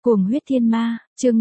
Cuồng huyết thiên ma, chương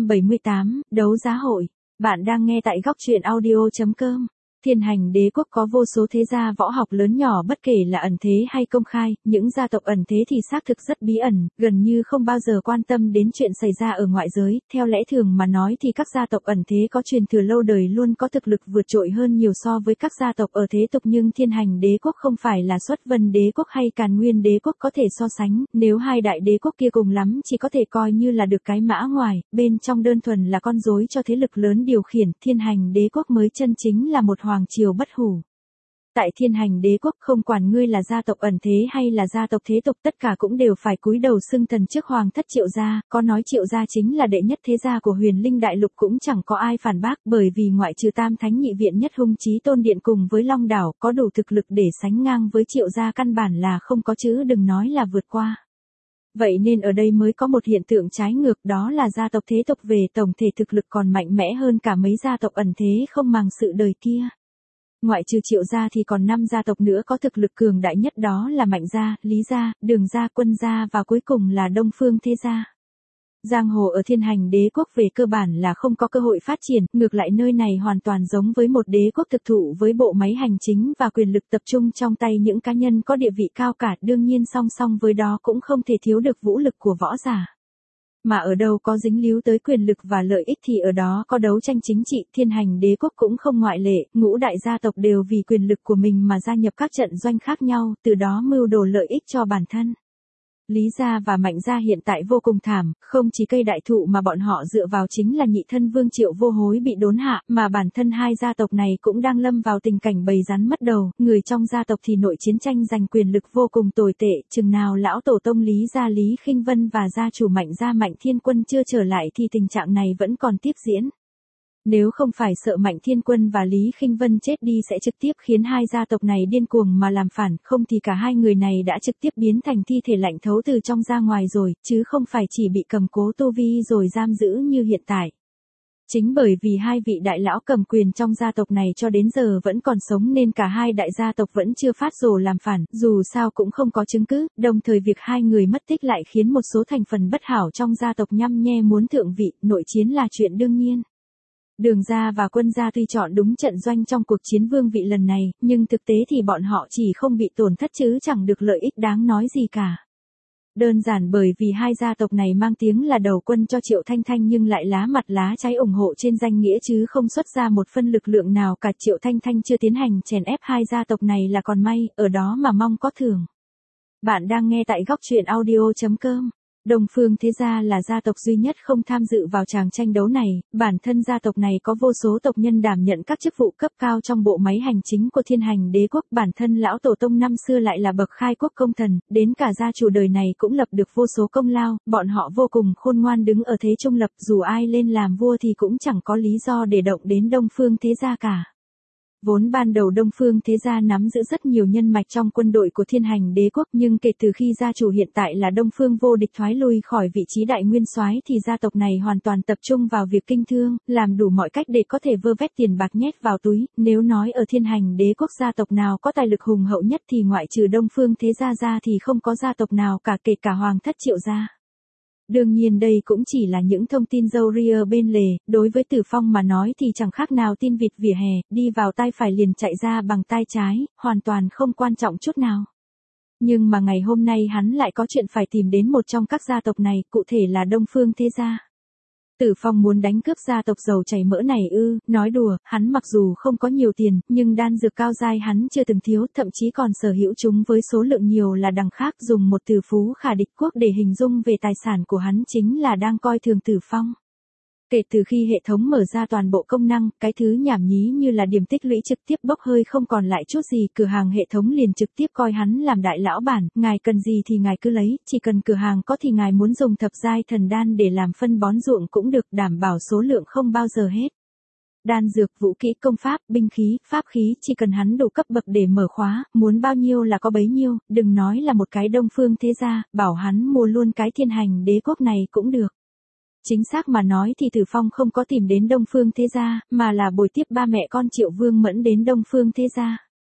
578, đấu giá hội. Bạn đang nghe tại góc truyện audio.com. Thiên Hành Đế quốc có vô số thế gia võ học lớn nhỏ, bất kể là ẩn thế hay công khai, những gia tộc ẩn thế thì xác thực rất bí ẩn, gần như không bao giờ quan tâm đến chuyện xảy ra ở ngoại giới. Theo lẽ thường mà nói thì các gia tộc ẩn thế có truyền thừa lâu đời luôn có thực lực vượt trội hơn nhiều so với các gia tộc ở thế tục, nhưng Thiên Hành Đế quốc không phải là Xuất Vân Đế quốc hay Càn Nguyên Đế quốc có thể so sánh, nếu hai đại đế quốc kia cùng lắm chỉ có thể coi như là được cái mã ngoài, bên trong đơn thuần là con rối cho thế lực lớn điều khiển. Thiên Hành Đế quốc mới chân chính là một hoàng triều bất hủ. Tại Thiên Hành Đế quốc, không quản ngươi là gia tộc ẩn thế hay là gia tộc thế tục, tất cả cũng đều phải cúi đầu xưng thần trước hoàng thất Triệu gia. Có nói Triệu gia chính là đệ nhất thế gia của Huyền Linh đại lục cũng chẳng có ai phản bác, bởi vì ngoại trừ Tam Thánh Nhị Viện Nhất Hung Chí Tôn Điện cùng với Long Đảo, có đủ thực lực để sánh ngang với Triệu gia căn bản là không có, chứ đừng nói là vượt qua. Vậy nên ở đây mới có một hiện tượng trái ngược, đó là gia tộc thế tục về tổng thể thực lực còn mạnh mẽ hơn cả mấy gia tộc ẩn thế không màng sự đời kia. Ngoại trừ Triệu gia thì còn 5 gia tộc nữa có thực lực cường đại nhất, đó là Mạnh gia, Lý gia, Đường gia, Quân gia và cuối cùng là Đông Phương Thế gia. Giang hồ ở Thiên Hành Đế quốc về cơ bản là không có cơ hội phát triển, ngược lại nơi này hoàn toàn giống với một đế quốc thực thụ với bộ máy hành chính và quyền lực tập trung trong tay những cá nhân có địa vị cao cả, đương nhiên song song với đó cũng không thể thiếu được vũ lực của võ giả. Mà ở đâu có dính líu tới quyền lực và lợi ích thì ở đó có đấu tranh chính trị. Thiên Hành Đế quốc cũng không ngoại lệ, ngũ đại gia tộc đều vì quyền lực của mình mà gia nhập các trận doanh khác nhau, từ đó mưu đồ lợi ích cho bản thân. Lý gia và Mạnh gia hiện tại vô cùng thảm, không chỉ cây đại thụ mà bọn họ dựa vào chính là nhị thân vương Triệu Vô Hối bị đốn hạ, mà bản thân hai gia tộc này cũng đang lâm vào tình cảnh bầy rắn mất đầu, người trong gia tộc thì nội chiến tranh giành quyền lực vô cùng tồi tệ, chừng nào lão tổ tông Lý gia Lý Khinh Vân và gia chủ Mạnh gia Mạnh Thiên Quân chưa trở lại thì tình trạng này vẫn còn tiếp diễn. Nếu không phải sợ Mạnh Thiên Quân và Lý Khinh Vân chết đi sẽ trực tiếp khiến hai gia tộc này điên cuồng mà làm phản, không thì cả hai người này đã trực tiếp biến thành thi thể lạnh thấu từ trong ra ngoài rồi, chứ không phải chỉ bị cầm cố tu vi rồi giam giữ như hiện tại. Chính bởi vì hai vị đại lão cầm quyền trong gia tộc này cho đến giờ vẫn còn sống nên cả hai đại gia tộc vẫn chưa phát rồ làm phản, dù sao cũng không có chứng cứ, đồng thời việc hai người mất tích lại khiến một số thành phần bất hảo trong gia tộc nhăm nhe muốn thượng vị, nội chiến là chuyện đương nhiên. Đường gia và Quân gia tuy chọn đúng trận doanh trong cuộc chiến vương vị lần này, nhưng thực tế thì bọn họ chỉ không bị tổn thất chứ chẳng được lợi ích đáng nói gì cả. Đơn giản bởi vì hai gia tộc này mang tiếng là đầu quân cho Triệu Thanh Thanh nhưng lại lá mặt lá trái ủng hộ trên danh nghĩa chứ không xuất ra một phân lực lượng nào cả. Triệu Thanh Thanh chưa tiến hành chèn ép hai gia tộc này là còn may, ở đó mà mong có thưởng. Bạn đang nghe tại góc truyện audio.com. Đông Phương Thế gia là gia tộc duy nhất không tham dự vào tràng tranh đấu này, bản thân gia tộc này có vô số tộc nhân đảm nhận các chức vụ cấp cao trong bộ máy hành chính của Thiên Hành Đế quốc, bản thân lão tổ tông năm xưa lại là bậc khai quốc công thần, đến cả gia chủ đời này cũng lập được vô số công lao, bọn họ vô cùng khôn ngoan đứng ở thế trung lập, dù ai lên làm vua thì cũng chẳng có lý do để động đến Đông Phương Thế gia cả. Vốn ban đầu Đông Phương Thế gia nắm giữ rất nhiều nhân mạch trong quân đội của Thiên Hành Đế quốc, nhưng kể từ khi gia chủ hiện tại là Đông Phương Vô Địch thoái lui khỏi vị trí đại nguyên soái thì gia tộc này hoàn toàn tập trung vào việc kinh thương, làm đủ mọi cách để có thể vơ vét tiền bạc nhét vào túi. Nếu nói ở Thiên Hành Đế quốc gia tộc nào có tài lực hùng hậu nhất thì ngoại trừ Đông Phương Thế gia ra thì không có gia tộc nào cả, kể cả hoàng thất Triệu gia. Đương nhiên đây cũng chỉ là những thông tin râu ria bên lề, đối với Tử Phong mà nói thì chẳng khác nào tin vịt vỉa hè, đi vào tai phải liền chạy ra bằng tai trái, hoàn toàn không quan trọng chút nào. Nhưng mà ngày hôm nay hắn lại có chuyện phải tìm đến một trong các gia tộc này, cụ thể là Đông Phương Thế gia. Tử Phong muốn đánh cướp gia tộc giàu chảy mỡ này ư? Nói đùa, hắn mặc dù không có nhiều tiền, nhưng đan dược cao giai hắn chưa từng thiếu, thậm chí còn sở hữu chúng với số lượng nhiều là đằng khác, dùng một từ phú khả địch quốc để hình dung về tài sản của hắn chính là đang coi thường Tử Phong. Kể từ khi hệ thống mở ra toàn bộ công năng, cái thứ nhảm nhí như là điểm tích lũy trực tiếp bốc hơi không còn lại chút gì, cửa hàng hệ thống liền trực tiếp coi hắn làm đại lão bản, ngài cần gì thì ngài cứ lấy, chỉ cần cửa hàng có thì ngài muốn dùng thập giai thần đan để làm phân bón ruộng cũng được, đảm bảo số lượng không bao giờ hết. Đan dược, vũ kỹ, công pháp, binh khí, pháp khí, chỉ cần hắn đủ cấp bậc để mở khóa, muốn bao nhiêu là có bấy nhiêu, đừng nói là một cái Đông Phương Thế gia, bảo hắn mua luôn cái Thiên Hành Đế quốc này cũng được. Chính xác mà nói thì Tử Phong không có tìm đến Đông Phương Thế gia, mà là bồi tiếp ba mẹ con Triệu Vương Mẫn đến Đông Phương Thế gia.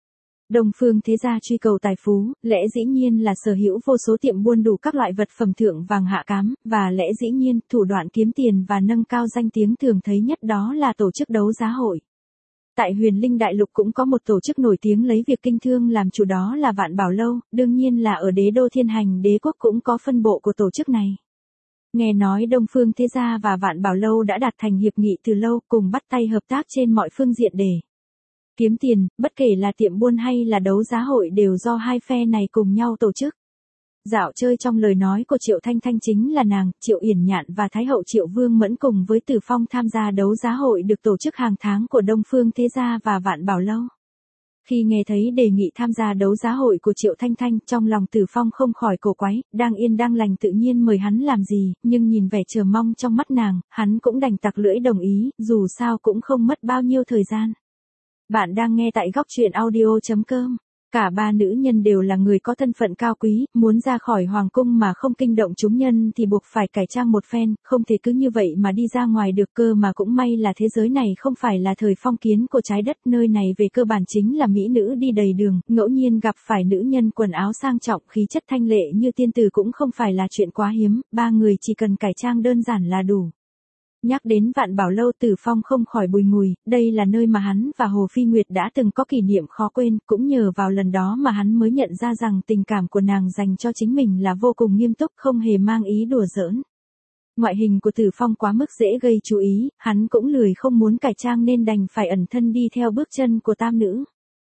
Đông phương thế gia truy cầu tài phú, lẽ dĩ nhiên là sở hữu vô số tiệm buôn đủ các loại vật phẩm thượng vàng hạ cám, và lẽ dĩ nhiên, thủ đoạn kiếm tiền và nâng cao danh tiếng thường thấy nhất đó là tổ chức đấu giá hội. Tại Huyền Linh Đại Lục cũng có một tổ chức nổi tiếng lấy việc kinh thương làm chủ đó là Vạn Bảo Lâu, đương nhiên là ở đế đô Thiên Hành Đế quốc cũng có phân bộ của tổ chức này. Nghe nói Đông Phương Thế Gia và Vạn Bảo Lâu đã đạt thành hiệp nghị từ lâu, cùng bắt tay hợp tác trên mọi phương diện để kiếm tiền, bất kể là tiệm buôn hay là đấu giá hội đều do hai phe này cùng nhau tổ chức. Dạo chơi trong lời nói của Triệu Thanh Thanh chính là nàng, Triệu Yển Nhạn và Thái hậu Triệu Vương Mẫn cùng với Tử Phong tham gia đấu giá hội được tổ chức hàng tháng của Đông Phương Thế Gia và Vạn Bảo Lâu. Khi nghe thấy đề nghị tham gia đấu giá hội của Triệu Thanh Thanh, trong lòng Tử Phong không khỏi cổ quái, đang yên đang lành tự nhiên mời hắn làm gì, nhưng nhìn vẻ chờ mong trong mắt nàng, hắn cũng đành tặc lưỡi đồng ý, dù sao cũng không mất bao nhiêu thời gian. Bạn đang nghe tại góc truyện audio.com. Cả ba nữ nhân đều là người có thân phận cao quý, muốn ra khỏi hoàng cung mà không kinh động chúng nhân thì buộc phải cải trang một phen, không thể cứ như vậy mà đi ra ngoài được, cơ mà cũng may là thế giới này không phải là thời phong kiến của trái đất, nơi này về cơ bản chính là mỹ nữ đi đầy đường, ngẫu nhiên gặp phải nữ nhân quần áo sang trọng, khí chất thanh lệ như tiên tử cũng không phải là chuyện quá hiếm, ba người chỉ cần cải trang đơn giản là đủ. Nhắc đến Vạn Bảo Lâu, Tử Phong không khỏi bùi ngùi, đây là nơi mà hắn và Hồ Phi Nguyệt đã từng có kỷ niệm khó quên, cũng nhờ vào lần đó mà hắn mới nhận ra rằng tình cảm của nàng dành cho chính mình là vô cùng nghiêm túc, không hề mang ý đùa giỡn. Ngoại hình của Tử Phong quá mức dễ gây chú ý, hắn cũng lười không muốn cải trang nên đành phải ẩn thân đi theo bước chân của tam nữ.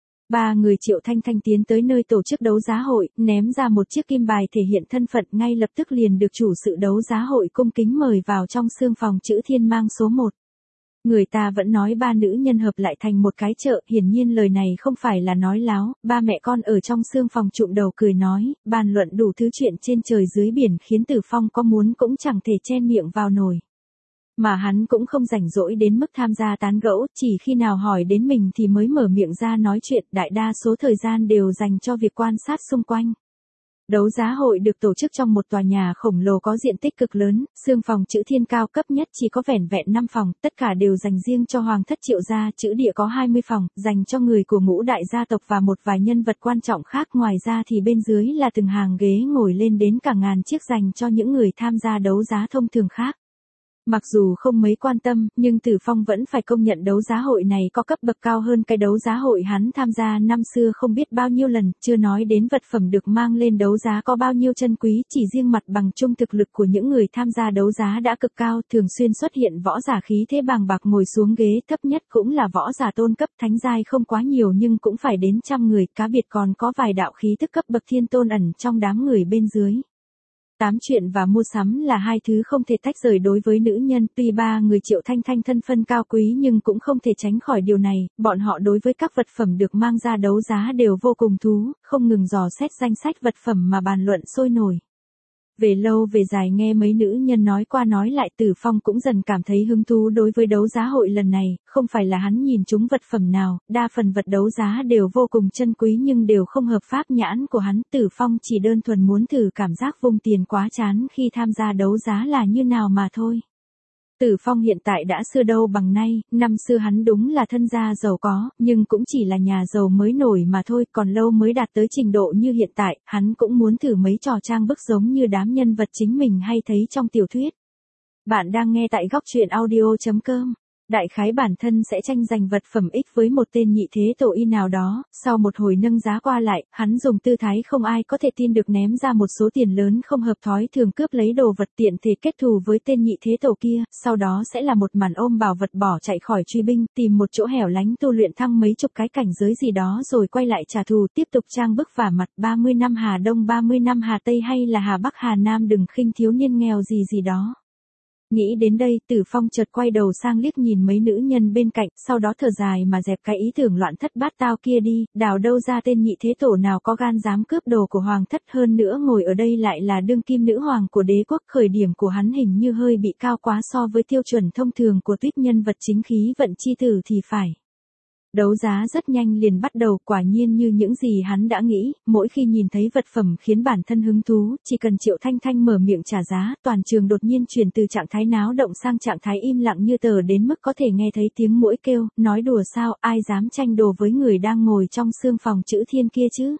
Ba người Triệu Thanh Thanh tiến tới nơi tổ chức đấu giá hội, ném ra một chiếc kim bài thể hiện thân phận, ngay lập tức liền được chủ sự đấu giá hội cung kính mời vào trong xương phòng chữ Thiên Mang số 1. Người ta vẫn nói ba nữ nhân hợp lại thành một cái chợ, hiển nhiên lời này không phải là nói láo, ba mẹ con ở trong xương phòng trụm đầu cười nói, bàn luận đủ thứ chuyện trên trời dưới biển khiến Tử Phong có muốn cũng chẳng thể chen miệng vào nổi. Mà hắn cũng không rảnh rỗi đến mức tham gia tán gẫu, chỉ khi nào hỏi đến mình thì mới mở miệng ra nói chuyện, đại đa số thời gian đều dành cho việc quan sát xung quanh. Đấu giá hội được tổ chức trong một tòa nhà khổng lồ có diện tích cực lớn, xương phòng chữ Thiên cao cấp nhất chỉ có vẻn vẹn 5 phòng, tất cả đều dành riêng cho Hoàng thất Triệu gia, chữ Địa có 20 phòng, dành cho người của ngũ đại gia tộc và một vài nhân vật quan trọng khác, ngoài ra thì bên dưới là từng hàng ghế ngồi lên đến cả ngàn chiếc dành cho những người tham gia đấu giá thông thường khác. Mặc dù không mấy quan tâm, nhưng Tử Phong vẫn phải công nhận đấu giá hội này có cấp bậc cao hơn cái đấu giá hội hắn tham gia năm xưa không biết bao nhiêu lần, chưa nói đến vật phẩm được mang lên đấu giá có bao nhiêu chân quý, chỉ riêng mặt bằng chung thực lực của những người tham gia đấu giá đã cực cao, thường xuyên xuất hiện võ giả khí thế bàng bạc ngồi xuống ghế, thấp nhất cũng là võ giả tôn cấp, thánh giai không quá nhiều nhưng cũng phải đến trăm người, cá biệt còn có vài đạo khí tức cấp bậc thiên tôn ẩn trong đám người bên dưới. Tám chuyện và mua sắm là hai thứ không thể tách rời đối với nữ nhân, tuy ba người Triệu Thanh Thanh thân phân cao quý nhưng cũng không thể tránh khỏi điều này, bọn họ đối với các vật phẩm được mang ra đấu giá đều vô cùng thú, không ngừng dò xét danh sách vật phẩm mà bàn luận sôi nổi. Về lâu về dài nghe mấy nữ nhân nói qua nói lại, Tử Phong cũng dần cảm thấy hứng thú đối với đấu giá hội lần này, không phải là hắn nhìn trúng vật phẩm nào, đa phần vật đấu giá đều vô cùng chân quý nhưng đều không hợp pháp nhãn của hắn, Tử Phong chỉ đơn thuần muốn thử cảm giác vung tiền quá chán khi tham gia đấu giá là như nào mà thôi. Tử Phong hiện tại đã xưa đâu bằng nay, năm xưa hắn đúng là thân gia giàu có, nhưng cũng chỉ là nhà giàu mới nổi mà thôi, còn lâu mới đạt tới trình độ như hiện tại, hắn cũng muốn thử mấy trò trang bức giống như đám nhân vật chính mình hay thấy trong tiểu thuyết. Bạn đang nghe tại góc truyện audio.com. Đại khái bản thân sẽ tranh giành vật phẩm X với một tên nhị thế tổ y nào đó, sau một hồi nâng giá qua lại, hắn dùng tư thái không ai có thể tin được ném ra một số tiền lớn không hợp thói thường cướp lấy đồ vật tiện thể kết thù với tên nhị thế tổ kia, sau đó sẽ là một màn ôm bảo vật bỏ chạy khỏi truy binh, tìm một chỗ hẻo lánh tu luyện thăng mấy chục cái cảnh giới gì đó rồi quay lại trả thù, tiếp tục trang bức vả mặt 30 năm Hà Đông 30 năm Hà Tây hay là Hà Bắc Hà Nam đừng khinh thiếu niên nghèo gì gì đó. Nghĩ đến đây, Tử Phong chợt quay đầu sang liếc nhìn mấy nữ nhân bên cạnh, sau đó thở dài mà dẹp cái ý tưởng loạn thất bát tao kia đi, đào đâu ra tên nhị thế tổ nào có gan dám cướp đồ của hoàng thất, hơn nữa ngồi ở đây lại là đương kim nữ hoàng của đế quốc, khởi điểm của hắn hình như hơi bị cao quá so với tiêu chuẩn thông thường của tuyết nhân vật chính khí vận chi tử thì phải. Đấu giá rất nhanh liền bắt đầu, quả nhiên như những gì hắn đã nghĩ, mỗi khi nhìn thấy vật phẩm khiến bản thân hứng thú, chỉ cần Triệu Thanh Thanh mở miệng trả giá, toàn trường đột nhiên chuyển từ trạng thái náo động sang trạng thái im lặng như tờ đến mức có thể nghe thấy tiếng muỗi kêu, nói đùa sao, ai dám tranh đồ với người đang ngồi trong xương phòng chữ thiên kia chứ.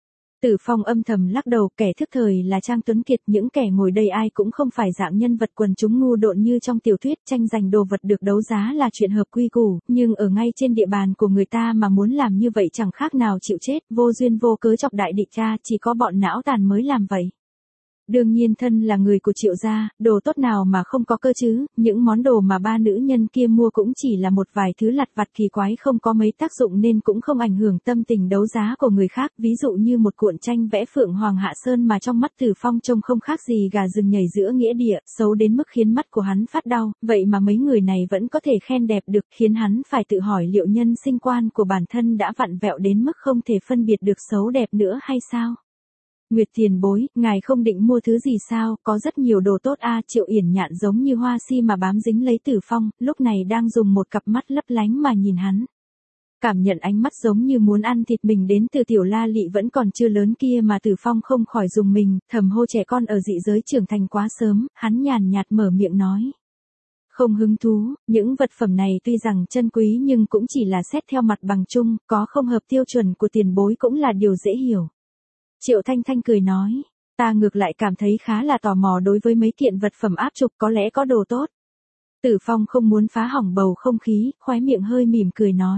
Tử Phong âm thầm lắc đầu, kẻ thức thời là Trang Tuấn Kiệt, những kẻ ngồi đây ai cũng không phải dạng nhân vật quần chúng ngu độn như trong tiểu thuyết, tranh giành đồ vật được đấu giá là chuyện hợp quy củ, nhưng ở ngay trên địa bàn của người ta mà muốn làm như vậy chẳng khác nào chịu chết, vô duyên vô cớ chọc đại địch cha, chỉ có bọn não tàn mới làm vậy. Đương nhiên thân là người của Triệu gia, đồ tốt nào mà không có cơ chứ, những món đồ mà ba nữ nhân kia mua cũng chỉ là một vài thứ lặt vặt kỳ quái không có mấy tác dụng nên cũng không ảnh hưởng tâm tình đấu giá của người khác, ví dụ như một cuộn tranh vẽ Phượng Hoàng Hạ Sơn mà trong mắt Tử Phong trông không khác gì gà rừng nhảy giữa nghĩa địa, xấu đến mức khiến mắt của hắn phát đau, vậy mà mấy người này vẫn có thể khen đẹp được, khiến hắn phải tự hỏi liệu nhân sinh quan của bản thân đã vặn vẹo đến mức không thể phân biệt được xấu đẹp nữa hay sao? Nguyệt tiền bối, ngài không định mua thứ gì sao, có rất nhiều đồ tốt a. Triệu Yển Nhạn giống như hoa si mà bám dính lấy Tử Phong, lúc này đang dùng một cặp mắt lấp lánh mà nhìn hắn. Cảm nhận ánh mắt giống như muốn ăn thịt mình đến từ tiểu la lị vẫn còn chưa lớn kia mà Tử Phong không khỏi dùng mình, thầm hô trẻ con ở dị giới trưởng thành quá sớm, hắn nhàn nhạt mở miệng nói. Không hứng thú, những vật phẩm này tuy rằng chân quý nhưng cũng chỉ là xét theo mặt bằng chung, có không hợp tiêu chuẩn của tiền bối cũng là điều dễ hiểu. Triệu Thanh Thanh cười nói, ta ngược lại cảm thấy khá là tò mò đối với mấy kiện vật phẩm áp trục có lẽ có đồ tốt. Tử Phong không muốn phá hỏng bầu không khí, khóe miệng hơi mỉm cười nói.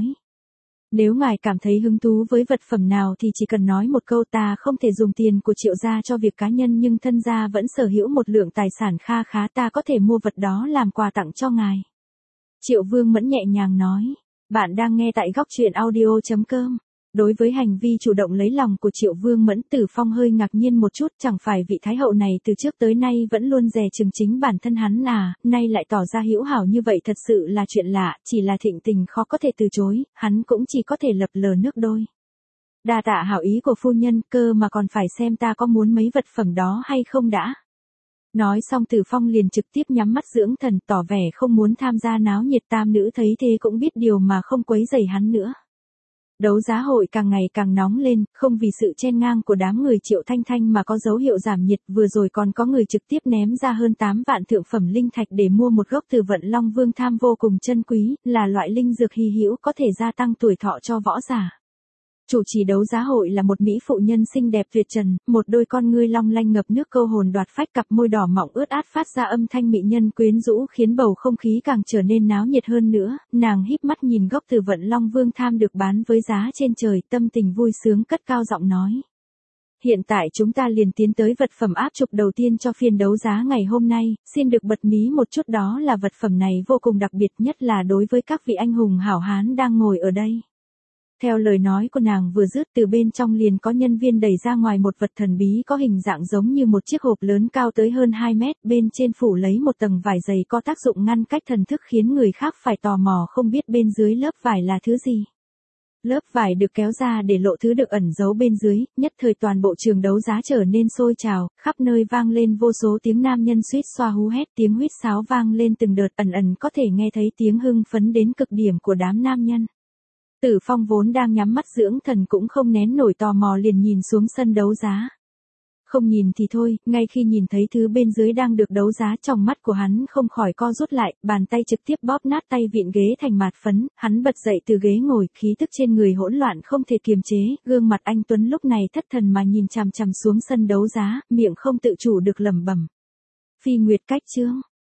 Nếu ngài cảm thấy hứng thú với vật phẩm nào thì chỉ cần nói một câu, ta không thể dùng tiền của Triệu gia cho việc cá nhân nhưng thân gia vẫn sở hữu một lượng tài sản kha khá, ta có thể mua vật đó làm quà tặng cho ngài. Triệu Vương Mẫn nhẹ nhàng nói, bạn đang nghe tại góc truyện audio.com. Đối với hành vi chủ động lấy lòng của Triệu Vương Mẫn, Tử Phong hơi ngạc nhiên một chút, chẳng phải vị thái hậu này từ trước tới nay vẫn luôn dè chừng chính bản thân hắn à, nay lại tỏ ra hữu hảo như vậy thật sự là chuyện lạ, chỉ là thịnh tình khó có thể từ chối, hắn cũng chỉ có thể lập lờ nước đôi. Đa tạ hảo ý của phu nhân, cơ mà còn phải xem ta có muốn mấy vật phẩm đó hay không đã. Nói xong Tử Phong liền trực tiếp nhắm mắt dưỡng thần, tỏ vẻ không muốn tham gia náo nhiệt. Tam nữ thấy thế cũng biết điều mà không quấy rầy hắn nữa. Đấu giá hội càng ngày càng nóng lên, không vì sự chen ngang của đám người Triệu Thanh Thanh mà có dấu hiệu giảm nhiệt, vừa rồi còn có người trực tiếp ném ra hơn 8 vạn thượng phẩm linh thạch để mua một gốc từ Vận Long Vương Tham vô cùng chân quý, là loại linh dược hy hữu có thể gia tăng tuổi thọ cho võ giả. Chủ trì đấu giá hội là một mỹ phụ nhân xinh đẹp tuyệt trần, một đôi con ngươi long lanh ngập nước câu hồn đoạt phách, cặp môi đỏ mọng ướt át phát ra âm thanh mỹ nhân quyến rũ khiến bầu không khí càng trở nên náo nhiệt hơn nữa, nàng híp mắt nhìn gốc từ Vận Long Vương Tham được bán với giá trên trời, tâm tình vui sướng cất cao giọng nói. Hiện tại chúng ta liền tiến tới vật phẩm áp trục đầu tiên cho phiên đấu giá ngày hôm nay, xin được bật mí một chút, đó là vật phẩm này vô cùng đặc biệt, nhất là đối với các vị anh hùng hảo hán đang ngồi ở đây. Theo lời nói của nàng vừa dứt, từ bên trong liền có nhân viên đẩy ra ngoài một vật thần bí có hình dạng giống như một chiếc hộp lớn cao tới hơn 2 mét, bên trên phủ lấy một tầng vải dày có tác dụng ngăn cách thần thức khiến người khác phải tò mò không biết bên dưới lớp vải là thứ gì. Lớp vải được kéo ra để lộ thứ được ẩn giấu bên dưới, nhất thời toàn bộ trường đấu giá trở nên sôi trào, khắp nơi vang lên vô số tiếng nam nhân suýt xoa hú hét, tiếng huýt sáo vang lên từng đợt, ẩn ẩn có thể nghe thấy tiếng hưng phấn đến cực điểm của đám nam nhân. Tử Phong vốn đang nhắm mắt dưỡng thần cũng không nén nổi tò mò liền nhìn xuống sân đấu giá. Không nhìn thì thôi, ngay khi nhìn thấy thứ bên dưới đang được đấu giá, trong mắt của hắn không khỏi co rút lại, bàn tay trực tiếp bóp nát tay vịn ghế thành mạt phấn, hắn bật dậy từ ghế ngồi, khí tức trên người hỗn loạn không thể kiềm chế, gương mặt anh tuấn lúc này thất thần mà nhìn chằm chằm xuống sân đấu giá, miệng không tự chủ được lẩm bẩm. Phi Nguyệt Cách Chương